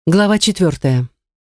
Глава 4.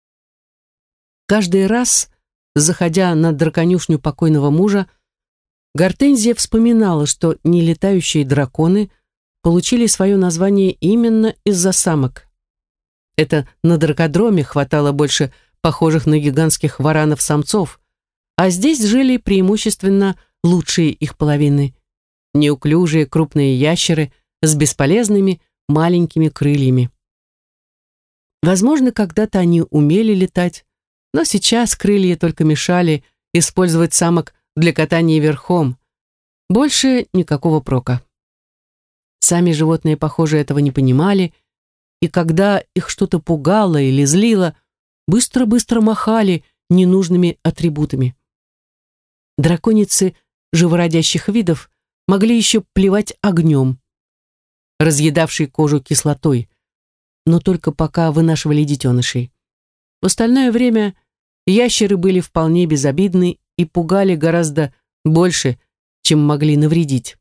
Каждый раз, заходя на драконюшню покойного мужа, Гортензия вспоминала, что нелетающие драконы получили свое название именно из-за самок. Это на дракодроме хватало больше похожих на гигантских варанов самцов, а здесь жили преимущественно лучшие их половины, неуклюжие крупные ящеры с бесполезными маленькими крыльями. Возможно, когда-то они умели летать, но сейчас крылья только мешали использовать самок для катания верхом. Больше никакого прока. Сами животные, похоже, этого не понимали, и когда их что-то пугало или злило, быстро-быстро махали ненужными атрибутами. Драконицы живородящих видов могли еще плевать огнем, разъедавшей кожу кислотой, но только пока вынашивали детенышей. В остальное время ящеры были вполне безобидны и пугали гораздо больше, чем могли навредить.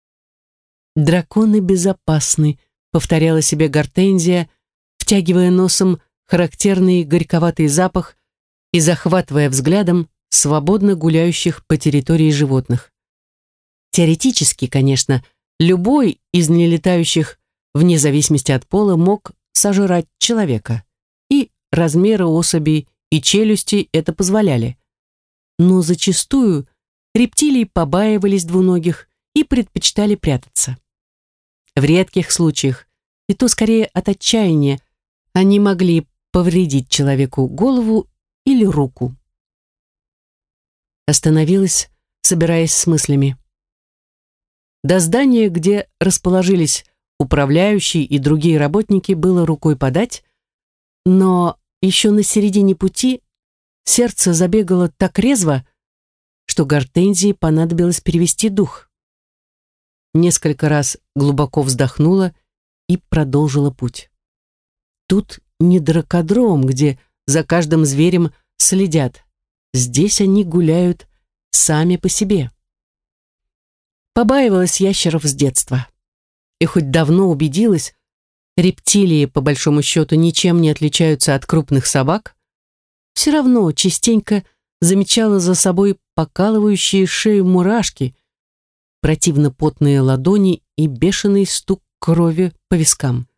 «Драконы безопасны», — повторяла себе Гортензия, втягивая носом характерный горьковатый запах и захватывая взглядом свободно гуляющих по территории животных. Теоретически, конечно, любой из нелетающих, вне зависимости от пола, мог сожрать человека, и размеры особей и челюсти это позволяли. Но зачастую рептилии побаивались двуногих и предпочитали прятаться. В редких случаях, и то скорее от отчаяния, они могли повредить человеку голову или руку. Остановилась, собираясь с мыслями. До здания, где расположились управляющий и другие работники, было рукой подать, но еще на середине пути сердце забегало так резво, что Гортензии понадобилось перевести дух. Несколько раз глубоко вздохнула и продолжила путь. Тут не дракодром, где за каждым зверем следят. Здесь они гуляют сами по себе. Побаивалась ящеров с детства. И хоть давно убедилась, рептилии, по большому счету, ничем не отличаются от крупных собак, все равно частенько замечала за собой покалывающие шею мурашки, противно потные ладони и бешеный стук крови по вискам.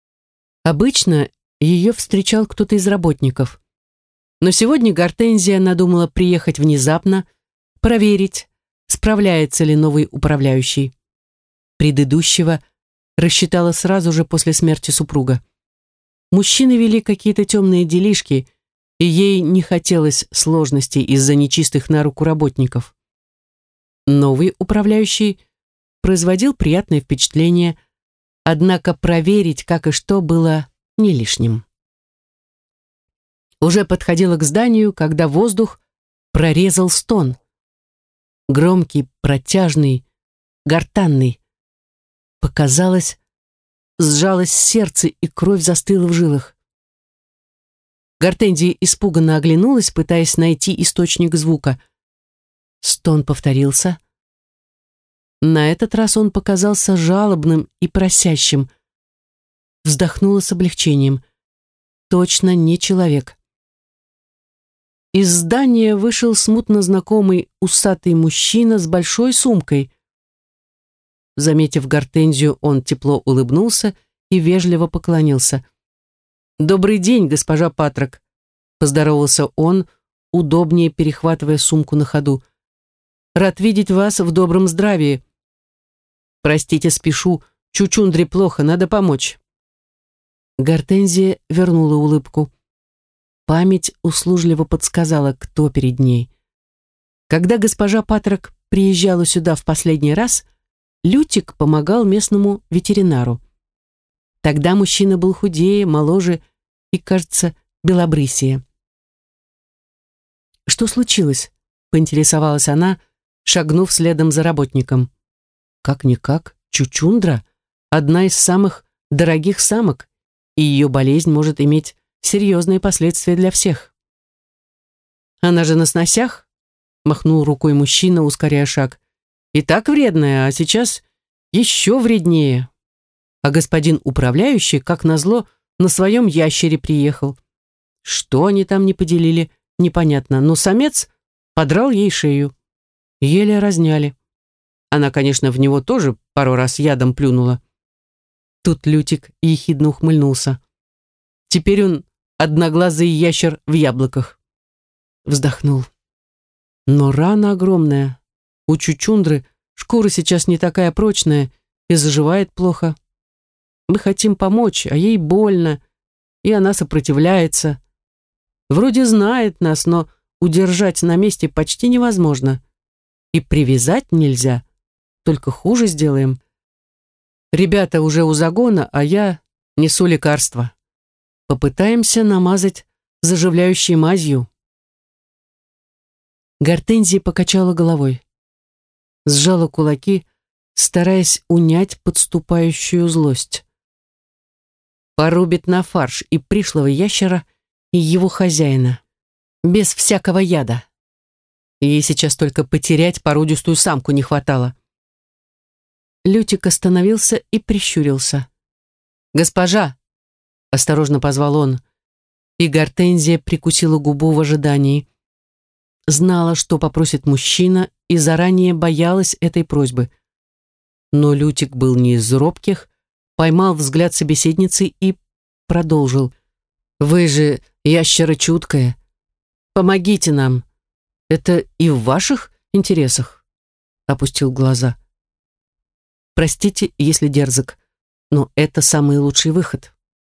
Обычно ее встречал кто-то из работников, но сегодня Гортензия надумала приехать внезапно, проверить, справляется ли новый управляющий. Предыдущего рассчитала сразу же после смерти супруга. Мужчины вели какие-то темные делишки, и ей не хотелось сложностей из-за нечистых на руку работников. Новый управляющий производил приятное впечатление, однако проверить, как и что, было не лишним. Уже подходила к зданию, когда воздух прорезал стон. Громкий, протяжный, гортанный. Показалось, сжалось сердце, и кровь застыла в жилах. Гортензия испуганно оглянулась, пытаясь найти источник звука. Стон повторился. На этот раз он показался жалобным и просящим. Вздохнула с облегчением. Точно не человек. Из здания вышел смутно знакомый усатый мужчина с большой сумкой. Заметив Гортензию, он тепло улыбнулся и вежливо поклонился. «Добрый день, госпожа Патрок», — поздоровался он, удобнее перехватывая сумку на ходу. «Рад видеть вас в добром здравии. Простите, спешу, Чучундре плохо, надо помочь». Гортензия вернула улыбку. Память услужливо подсказала, кто перед ней. Когда госпожа Патрок приезжала сюда в последний раз, Лютик помогал местному ветеринару. Тогда мужчина был худее, моложе и, кажется, белобрысее. «Что случилось?» — поинтересовалась она, шагнув следом за работником. «Как-никак, Чучундра — одна из самых дорогих самок, и ее болезнь может иметь серьезные последствия для всех». «Она же на сносях?» — махнул рукой мужчина, ускоряя шаг. «И так вредная, а сейчас еще вреднее. А господин управляющий, как назло, на своем ящере приехал. Что они там не поделили, непонятно, но самец подрал ей шею. Еле разняли. Она, конечно, в него тоже пару раз ядом плюнула. Тут Лютик ехидно ухмыльнулся. Теперь он одноглазый ящер в яблоках. Вздохнул. Но рана огромная. У чучундры шкура сейчас не такая прочная и заживает плохо. Мы хотим помочь, а ей больно, и она сопротивляется. Вроде знает нас, но удержать на месте почти невозможно. И привязать нельзя, только хуже сделаем. Ребята уже у загона, а я несу лекарства. Попытаемся намазать заживляющей мазью. Гортензия покачала головой, сжала кулаки, стараясь унять подступающую злость. Порубит на фарш и пришлого ящера, и его хозяина, без всякого яда. Ей сейчас только потерять породистую самку не хватало. Лютик остановился и прищурился. «Госпожа!» — осторожно позвал он, и Гортензия прикусила губу в ожидании. Знала, что попросит мужчина, и заранее боялась этой просьбы. Но Лютик был не из робких, поймал взгляд собеседницы и продолжил. «Вы же ящера чуткая. Помогите нам. Это и в ваших интересах?» Опустил глаза. «Простите, если дерзок, но это самый лучший выход».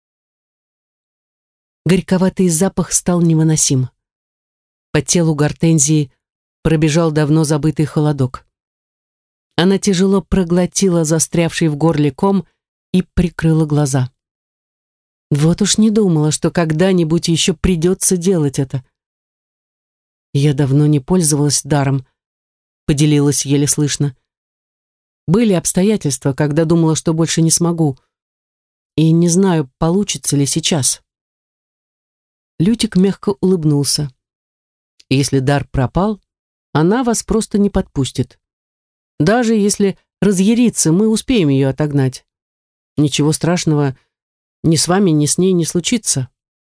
Горьковатый запах стал невыносим. По телу Гортензии пробежал давно забытый холодок. Она тяжело проглотила застрявший в горле ком и прикрыла глаза. Вот уж не думала, что когда-нибудь еще придется делать это. «Я давно не пользовалась даром», — поделилась еле слышно. «Были обстоятельства, когда думала, что больше не смогу. И не знаю, получится ли сейчас». Лютик мягко улыбнулся. «Если дар пропал, она вас просто не подпустит. Даже если разъярится, мы успеем ее отогнать. Ничего страшного ни с вами, ни с ней не случится».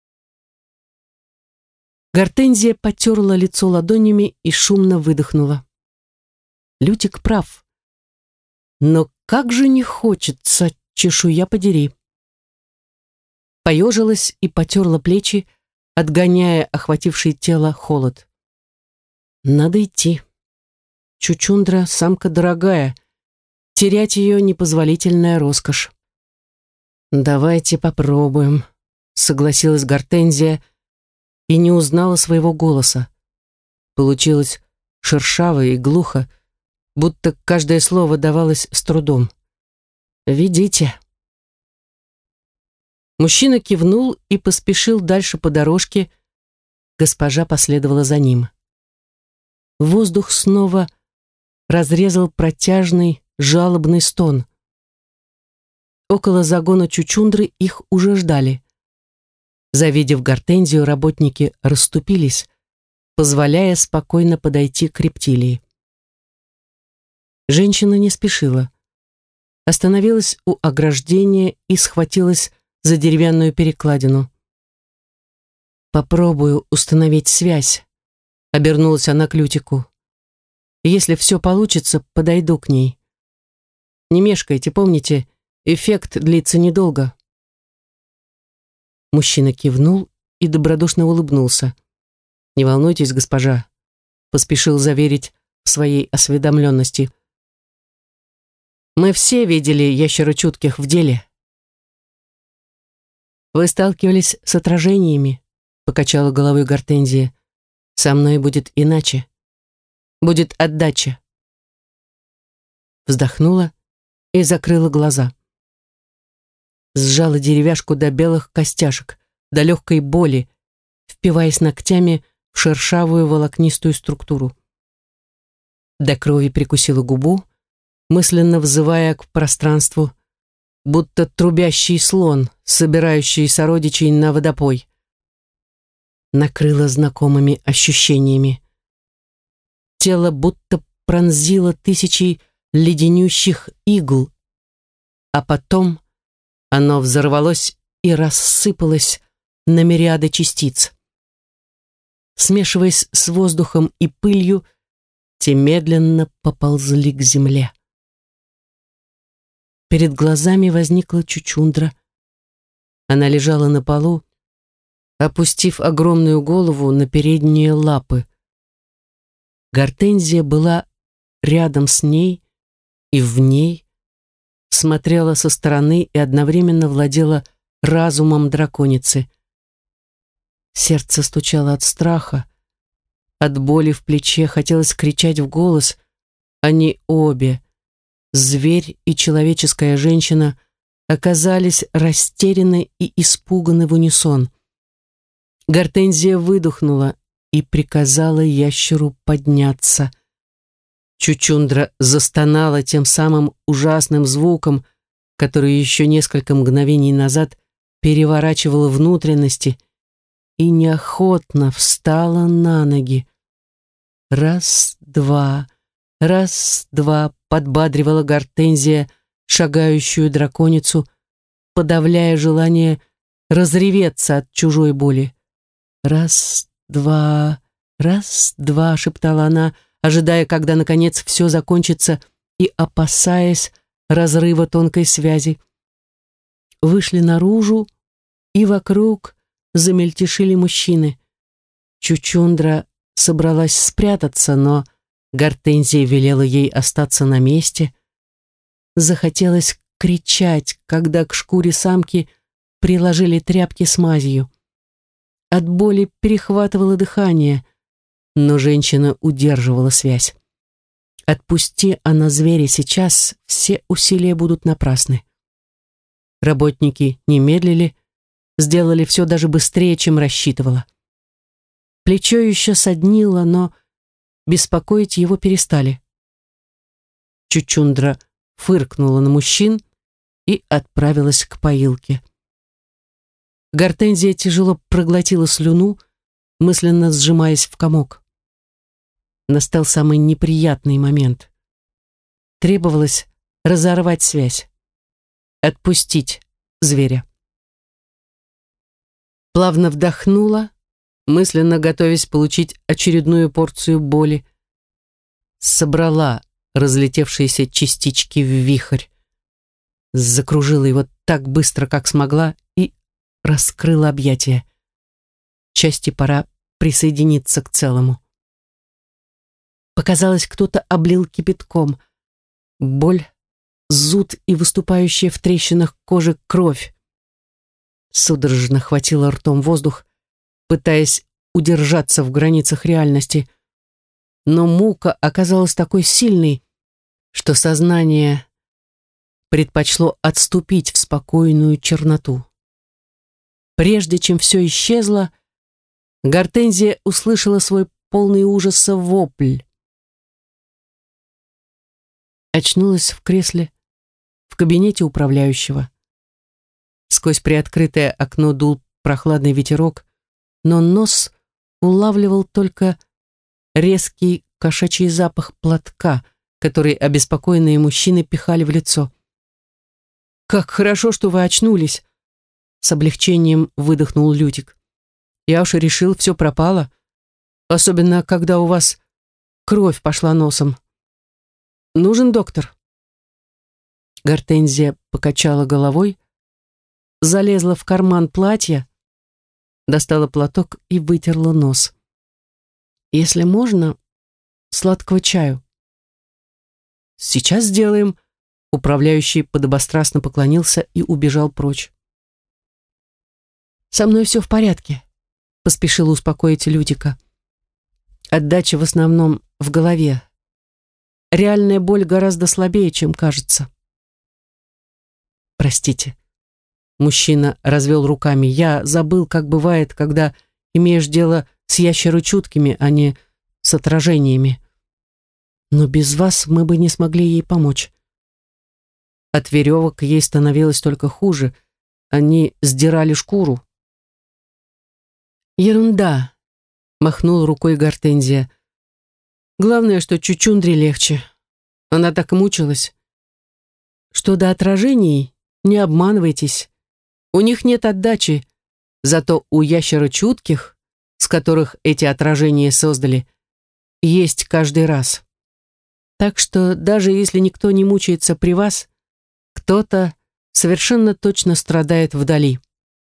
Гортензия потерла лицо ладонями и шумно выдохнула. Лютик прав. Но как же не хочется, чешуя подери. Поежилась и потерла плечи, отгоняя охвативший тело холод. Надо идти. Чучундра — самка дорогая. Терять ее — непозволительная роскошь. «Давайте попробуем», — согласилась Гортензия и не узнала своего голоса. Получилось шершаво и глухо, будто каждое слово давалось с трудом. «Ведите». Мужчина кивнул и поспешил дальше по дорожке. Госпожа последовала за ним. Воздух снова разрезал протяжный, жалобный стон. Около загона чучундры их уже ждали. Завидев Гортензию, работники расступились, позволяя спокойно подойти к рептилии. Женщина не спешила. Остановилась у ограждения и схватилась за деревянную перекладину. «Попробую установить связь», — обернулась она к Лютику. «Если все получится, подойду к ней. Не мешкайте, помните, эффект длится недолго». Мужчина кивнул и добродушно улыбнулся. «Не волнуйтесь, госпожа», — поспешил заверить в своей осведомленности. «Мы все видели ящерочутких в деле». «Вы сталкивались с отражениями», — покачала головой Гортензия. «Со мной будет иначе. Будет отдача». Вздохнула и закрыла глаза. Сжала деревяшку до белых костяшек, до легкой боли, впиваясь ногтями в шершавую волокнистую структуру. До крови прикусила губу, мысленно взывая к пространству, будто трубящий слон, собирающий сородичей на водопой. Накрыла знакомыми ощущениями. Тело будто пронзило тысячи леденющих игл, а потом оно взорвалось и рассыпалось на мириады частиц. Смешиваясь с воздухом и пылью, те медленно поползли к земле. Перед глазами возникла Чучундра. Она лежала на полу, опустив огромную голову на передние лапы. Гортензия была рядом с ней и в ней, смотрела со стороны и одновременно владела разумом драконицы. Сердце стучало от страха, от боли в плече, хотелось кричать в голос. Они обе, зверь и человеческая женщина, оказались растеряны и испуганы в унисон. Гортензия выдохнула и приказала ящеру подняться. Чучундра застонала тем самым ужасным звуком, который еще несколько мгновений назад переворачивала внутренности, и неохотно встала на ноги. Раз-два, раз-два, подбадривала Гортензия шагающую драконицу, подавляя желание разреветься от чужой боли. Раз-два, раз-два, шептала она, ожидая, когда, наконец, все закончится, и опасаясь разрыва тонкой связи. Вышли наружу, и вокруг замельтешили мужчины. Чучундра собралась спрятаться, но Гортензия велела ей остаться на месте. Захотелось кричать, когда к шкуре самки приложили тряпки с мазью. От боли перехватывало дыхание, но женщина удерживала связь. Отпусти она зверя сейчас, все усилия будут напрасны. Работники не медлили, сделали все даже быстрее, чем рассчитывала. Плечо еще соднило, но беспокоить его перестали. Чучундра фыркнула на мужчин и отправилась к поилке. Гортензия тяжело проглотила слюну, мысленно сжимаясь в комок. Настал самый неприятный момент. Требовалось разорвать связь, отпустить зверя. Плавно вдохнула, мысленно готовясь получить очередную порцию боли. Собрала разлетевшиеся частички в вихрь, закружила его так быстро, как смогла, и раскрыла объятия. Части пора присоединиться к целому. Показалось, кто-то облил кипятком. Боль, зуд и выступающая в трещинах кожи кровь. Судорожно хватила ртом воздух, пытаясь удержаться в границах реальности. Но мука оказалась такой сильной, что сознание предпочло отступить в спокойную черноту. Прежде чем все исчезло, Гортензия услышала свой полный ужаса вопль. Очнулась в кресле в кабинете управляющего. Сквозь приоткрытое окно дул прохладный ветерок, но нос улавливал только резкий кошачий запах платка, который обеспокоенные мужчины пихали в лицо. «Как хорошо, что вы очнулись!» С облегчением выдохнул Лютик. «Я уж и решил, все пропало. Особенно, когда у вас кровь пошла носом. Нужен доктор?» Гортензия покачала головой, залезла в карман платья, достала платок и вытерла нос. «Если можно, сладкого чаю». «Сейчас сделаем», — управляющий подобострастно поклонился и убежал прочь. «Со мной все в порядке», — поспешила успокоить Лютика. «Отдача в основном в голове. Реальная боль гораздо слабее, чем кажется». «Простите». Мужчина развел руками. «Я забыл, как бывает, когда имеешь дело с ящерочуткими, а не с отражениями. Но без вас мы бы не смогли ей помочь. От веревок ей становилось только хуже. Они сдирали шкуру». «Ерунда», — махнул рукой Гортензия. «Главное, что Чучундре легче. Она так мучилась. Что до отражений, не обманывайтесь. У них нет отдачи, зато у ящера чутких, с которых эти отражения создали, есть каждый раз. Так что даже если никто не мучается при вас, кто-то совершенно точно страдает вдали.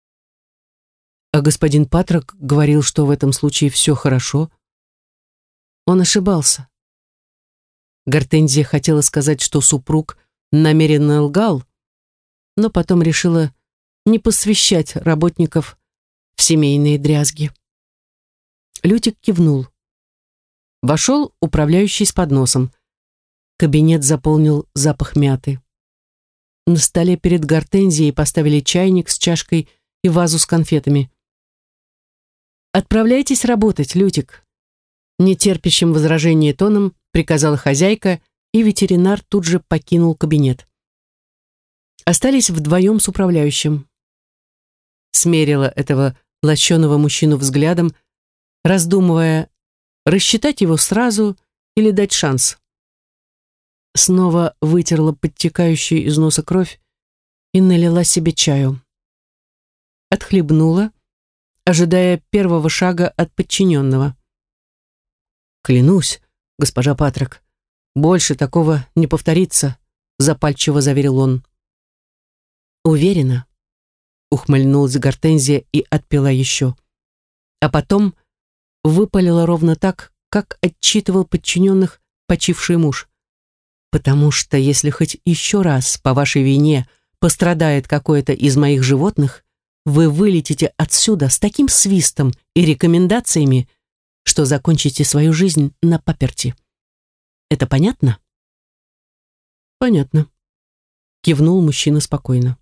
А господин Патрок говорил, что в этом случае все хорошо. Он ошибался. Гортензия хотела сказать, что супруг намеренно лгал, но потом решила не посвящать работников в семейные дрязги. Лютик кивнул. Вошел управляющий с подносом. Кабинет заполнил запах мяты. На столе перед Гортензией поставили чайник с чашкой и вазу с конфетами. «Отправляйтесь работать, Лютик», — нетерпящим возражения тоном приказала хозяйка, и ветеринар тут же покинул кабинет. Остались вдвоем с управляющим. Смерила этого лощеного мужчину взглядом, раздумывая, рассчитать его сразу или дать шанс. Снова вытерла подтекающую из носа кровь и налила себе чаю. Отхлебнула, ожидая первого шага от подчиненного. «Клянусь, госпожа Патрок, больше такого не повторится», запальчиво заверил он. «Уверена», ухмыльнулась Гортензия и отпила еще. А потом выпалила ровно так, как отчитывал подчиненных почивший муж. «Потому что если хоть еще раз по вашей вине пострадает какое-то из моих животных, вы вылетите отсюда с таким свистом и рекомендациями, что закончите свою жизнь на паперти. Это понятно?» «Понятно», кивнул мужчина спокойно.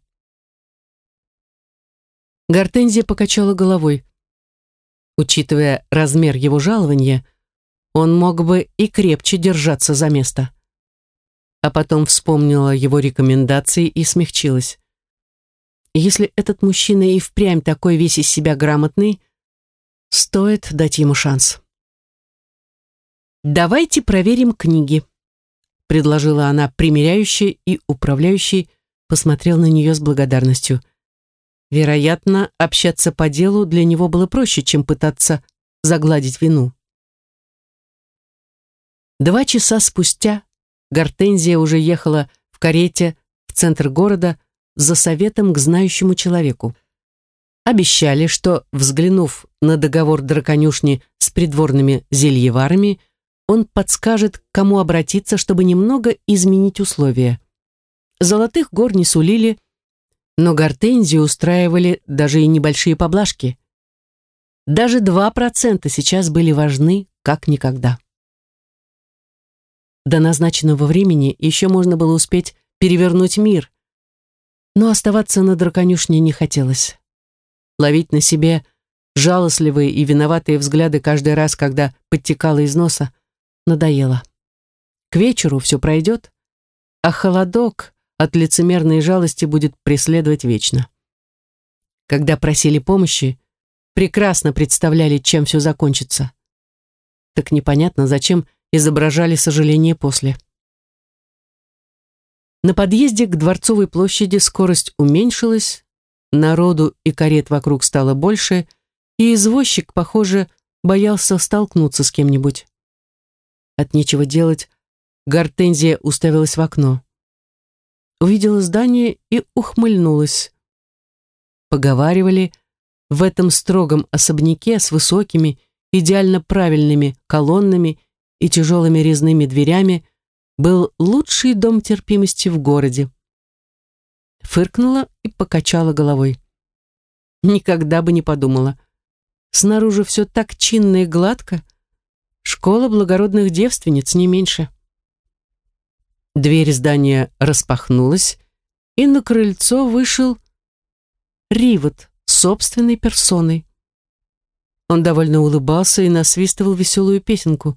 Гортензия покачала головой. Учитывая размер его жалования, он мог бы и крепче держаться за место. А потом вспомнила его рекомендации и смягчилась. Если этот мужчина и впрямь такой весь из себя грамотный, стоит дать ему шанс. «Давайте проверим книги», — предложила она примиряющая, и управляющий посмотрел на нее с благодарностью. Вероятно, общаться по делу для него было проще, чем пытаться загладить вину. 2 часа спустя Гортензия уже ехала в карете в центр города за советом к знающему человеку. Обещали, что, взглянув на договор драконюшни с придворными зельеварами, он подскажет, к кому обратиться, чтобы немного изменить условия. Золотых гор не сулили, но Гортензию устраивали даже и небольшие поблажки. Даже 2% сейчас были важны как никогда. До назначенного времени еще можно было успеть перевернуть мир, но оставаться на драконюшне не хотелось. Ловить на себе жалостливые и виноватые взгляды каждый раз, когда подтекало из носа, надоело. К вечеру все пройдет, а холодок от лицемерной жалости будет преследовать вечно. Когда просили помощи, прекрасно представляли, чем все закончится. Так непонятно, зачем изображали сожаление после. На подъезде к Дворцовой площади скорость уменьшилась, народу и карет вокруг стало больше, и извозчик, похоже, боялся столкнуться с кем-нибудь. От нечего делать, Гортензия уставилась в окно. Увидела здание и ухмыльнулась. Поговаривали, в этом строгом особняке с высокими, идеально правильными колоннами и тяжелыми резными дверями был лучший дом терпимости в городе. Фыркнула и покачала головой. Никогда бы не подумала. Снаружи все так чинно и гладко. Школа благородных девственниц, не меньше. Дверь здания распахнулась, и на крыльцо вышел Ривот собственной персоной. Он довольно улыбался и насвистывал веселую песенку.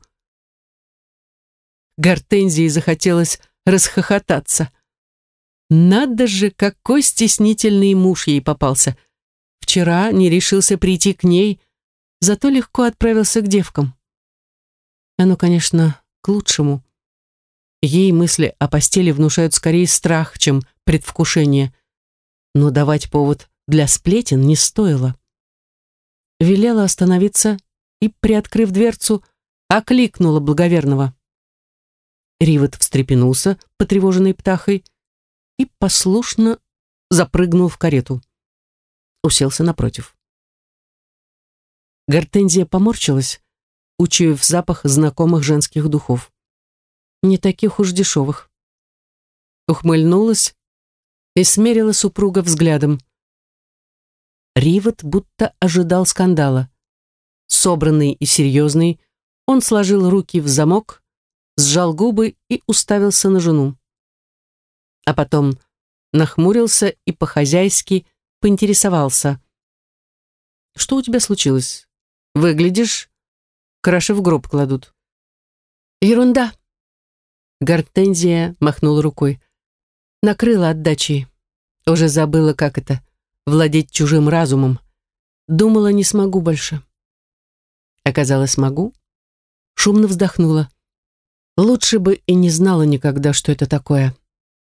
Гортензии захотелось расхохотаться. Надо же, какой стеснительный муж ей попался. Вчера не решился прийти к ней, зато легко отправился к девкам. Оно, конечно, к лучшему. Ей мысли о постели внушают скорее страх, чем предвкушение. Но давать повод для сплетен не стоило. Велела остановиться и, приоткрыв дверцу, окликнула благоверного. Ривет встрепенулся, потревоженный птахой, и послушно запрыгнул в карету. Уселся напротив. Гортензия поморщилась, учуяв запах знакомых женских духов. Не таких уж дешевых. Ухмыльнулась и смерила супруга взглядом. Ривет будто ожидал скандала. Собранный и серьезный, он сложил руки в замок, сжал губы и уставился на жену. А потом нахмурился и по-хозяйски поинтересовался. «Что у тебя случилось? Выглядишь, краши в гроб кладут». «Ерунда!» Гортензия махнула рукой. Накрыла отдачей. Уже забыла, как это — владеть чужим разумом. Думала, не смогу больше. Оказалось, могу. Шумно вздохнула. Лучше бы и не знала никогда, что это такое.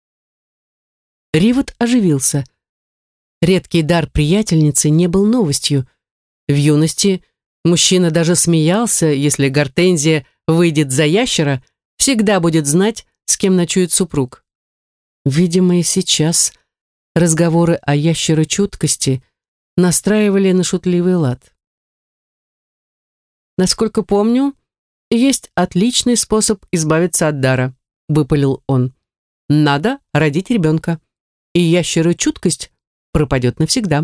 Ривет оживился. Редкий дар приятельницы не был новостью. В юности мужчина даже смеялся, если Гортензия выйдет за ящера, всегда будет знать, с кем ночует супруг. Видимо, и сейчас разговоры о ящерочуткости настраивали на шутливый лад. «Насколько помню, есть отличный способ избавиться от дара», — выпалил он. «Надо родить ребенка, и ящерочуткость пропадет навсегда».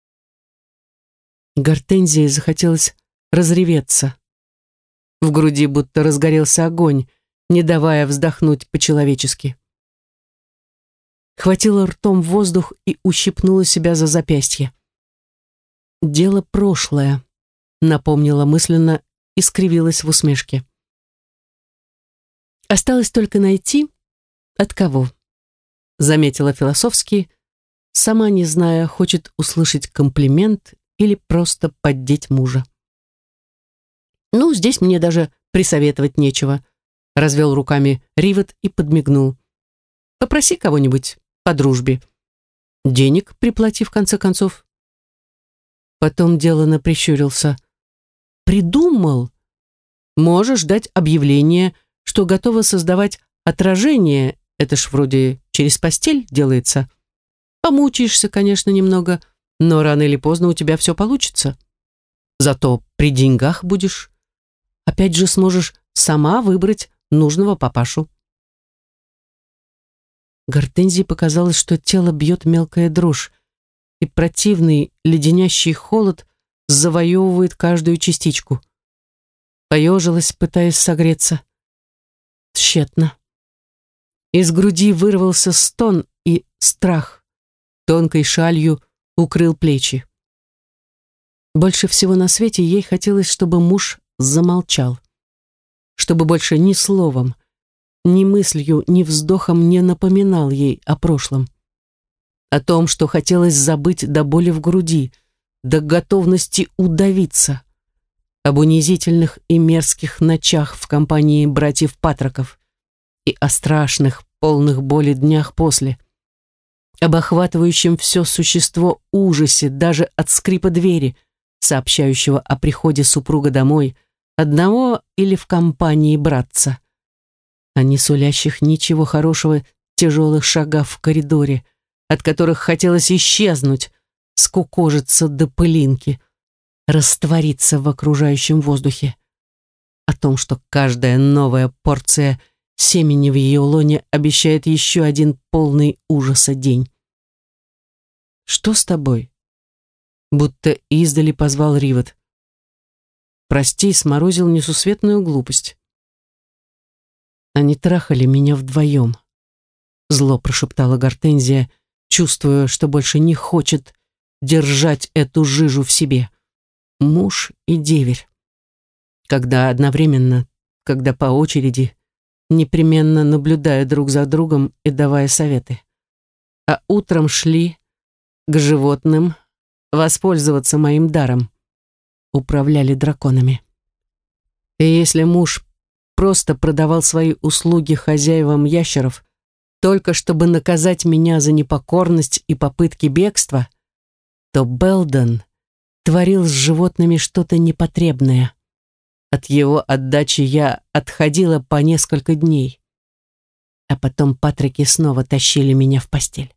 Гортензии захотелось разреветься. В груди будто разгорелся огонь, не давая вздохнуть по-человечески. Хватила ртом воздух и ущипнула себя за запястье. «Дело прошлое», — напомнила мысленно и скривилась в усмешке. «Осталось только найти, от кого», — заметила философски, сама не зная, хочет услышать комплимент или просто поддеть мужа. «Ну, здесь мне даже присоветовать нечего», — развел руками Ривет и подмигнул. «Попроси кого-нибудь по дружбе. Денег приплати, в конце концов». Потом деланно прищурился. «Придумал. Можешь дать объявление, что готова создавать отражение, это ж вроде через постель делается. Помучаешься, конечно, немного, но рано или поздно у тебя все получится. Зато при деньгах будешь. Опять же сможешь сама выбрать нужного папашу». Гортензии показалось, что тело бьет мелкая дрожь, и противный леденящий холод завоевывает каждую частичку. Поежилась, пытаясь согреться. Тщетно. Из груди вырвался стон, и страх тонкой шалью укрыл плечи. Больше всего на свете ей хотелось, чтобы муж замолчал, чтобы больше ни словом, ни мыслью, ни вздохом не напоминал ей о прошлом, о том, что хотелось забыть до боли в груди, до готовности удавиться, об унизительных и мерзких ночах в компании братьев Патроков и о страшных, полных боли днях после, об охватывающем все существо ужасе даже от скрипа двери, сообщающего о приходе супруга домой, одного или в компании братца, о не сулящих ничего хорошего тяжелых шагах в коридоре, от которых хотелось исчезнуть, скукожиться до пылинки, раствориться в окружающем воздухе, о том, что каждая новая порция семени в ее лоне обещает еще один полный ужаса день. «Что с тобой?» Будто издали позвал Ривет. «Прости, сморозил несусветную глупость». «Они трахали меня вдвоем», — зло прошептала Гортензия, чувствуя, что больше не хочет держать эту жижу в себе. Муж и деверь. Когда одновременно, когда по очереди, непременно наблюдая друг за другом и давая советы. А утром шли к животным воспользоваться моим даром. Управляли драконами. И если муж просто продавал свои услуги хозяевам ящеров, только чтобы наказать меня за непокорность и попытки бегства, то Белден творил с животными что-то непотребное. От его отдачи я отходила по несколько дней. А потом Патрики снова тащили меня в постель.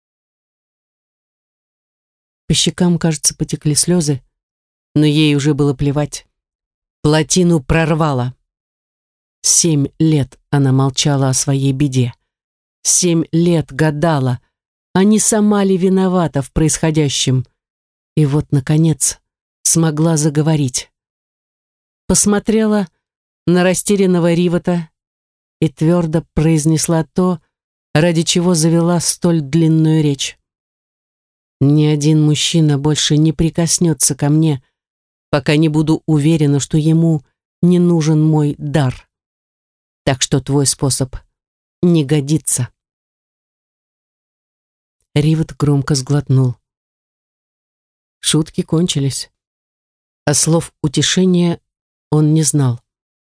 По щекам, кажется, потекли слезы, но ей уже было плевать. Плотину прорвало. 7 лет она молчала о своей беде. 7 лет гадала, а не сама ли виновата в происходящем. И вот, наконец, смогла заговорить. Посмотрела на растерянного Ривата и твердо произнесла то, ради чего завела столь длинную речь. Ни один мужчина больше не прикоснется ко мне, пока не буду уверена, что ему не нужен мой дар. Так что твой способ не годится. Риват громко сглотнул. Шутки кончились, а слов утешения он не знал.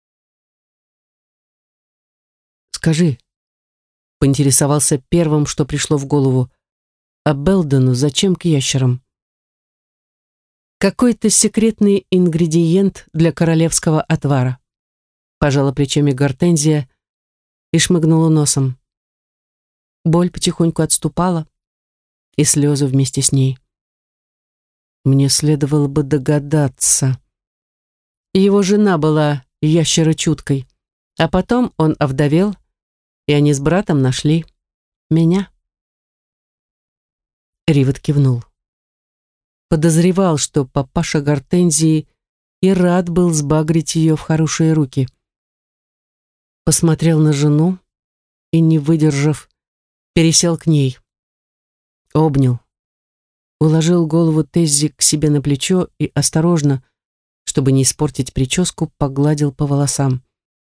«Скажи», — поинтересовался первым, что пришло в голову, «а Белдену зачем к ящерам?» «Какой-то секретный ингредиент для королевского отвара», — пожала плечами Гортензия и шмыгнула носом. Боль потихоньку отступала, и слезы вместе с ней. Мне следовало бы догадаться. Его жена была ящерочуткой, а потом он овдовел, и они с братом нашли меня. Риват кивнул. Подозревал, что папаша Гортензии и рад был сбагрить ее в хорошие руки. Посмотрел на жену и, не выдержав, пересел к ней. Обнял. Уложил голову Теззи к себе на плечо и осторожно, чтобы не испортить прическу, погладил по волосам.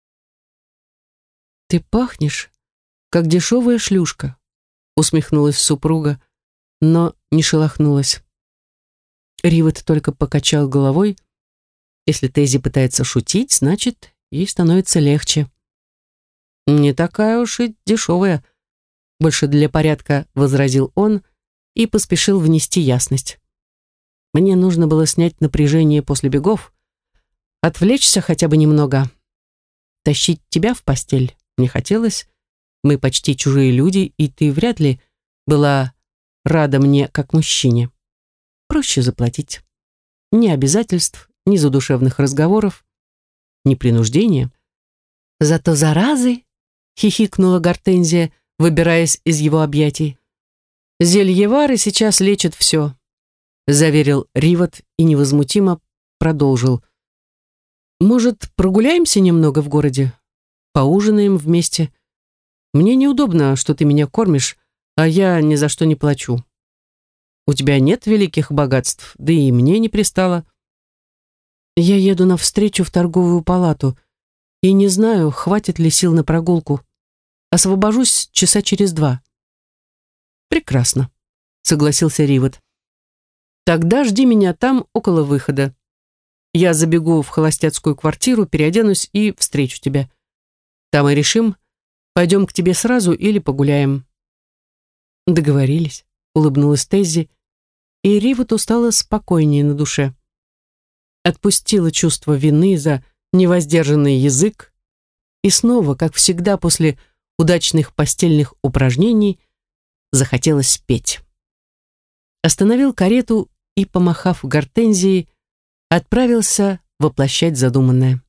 «Ты пахнешь, как дешевая шлюшка», — усмехнулась супруга, но не шелохнулась. Риват только покачал головой. Если Теззи пытается шутить, значит, ей становится легче. «Не такая уж и дешевая», — больше для порядка возразил он и поспешил внести ясность. Мне нужно было снять напряжение после бегов, отвлечься хотя бы немного. Тащить тебя в постель не хотелось. Мы почти чужие люди, и ты вряд ли была рада мне как мужчине. Проще заплатить. Ни обязательств, ни задушевных разговоров, ни принуждения. Зато заразы, хихикнула Гортензия, выбираясь из его объятий. Зельевары сейчас лечат все, заверил Риват и невозмутимо продолжил. Может, прогуляемся немного в городе? Поужинаем вместе? Мне неудобно, что ты меня кормишь, а я ни за что не плачу. У тебя нет великих богатств, да и мне не пристало. Я еду навстречу в торговую палату и не знаю, хватит ли сил на прогулку. Освобожусь часа через 2. Прекрасно, согласился Риват. Тогда жди меня там около выхода. Я забегу в холостяцкую квартиру, переоденусь и встречу тебя. Там и решим, пойдем к тебе сразу или погуляем. Договорились, улыбнулась Теззи, и Ривату стало спокойнее на душе. Отпустила чувство вины за невоздержанный язык, и снова, как всегда после удачных постельных упражнений, захотелось петь. Остановил карету и, помахав Гортензии, отправился воплощать задуманное.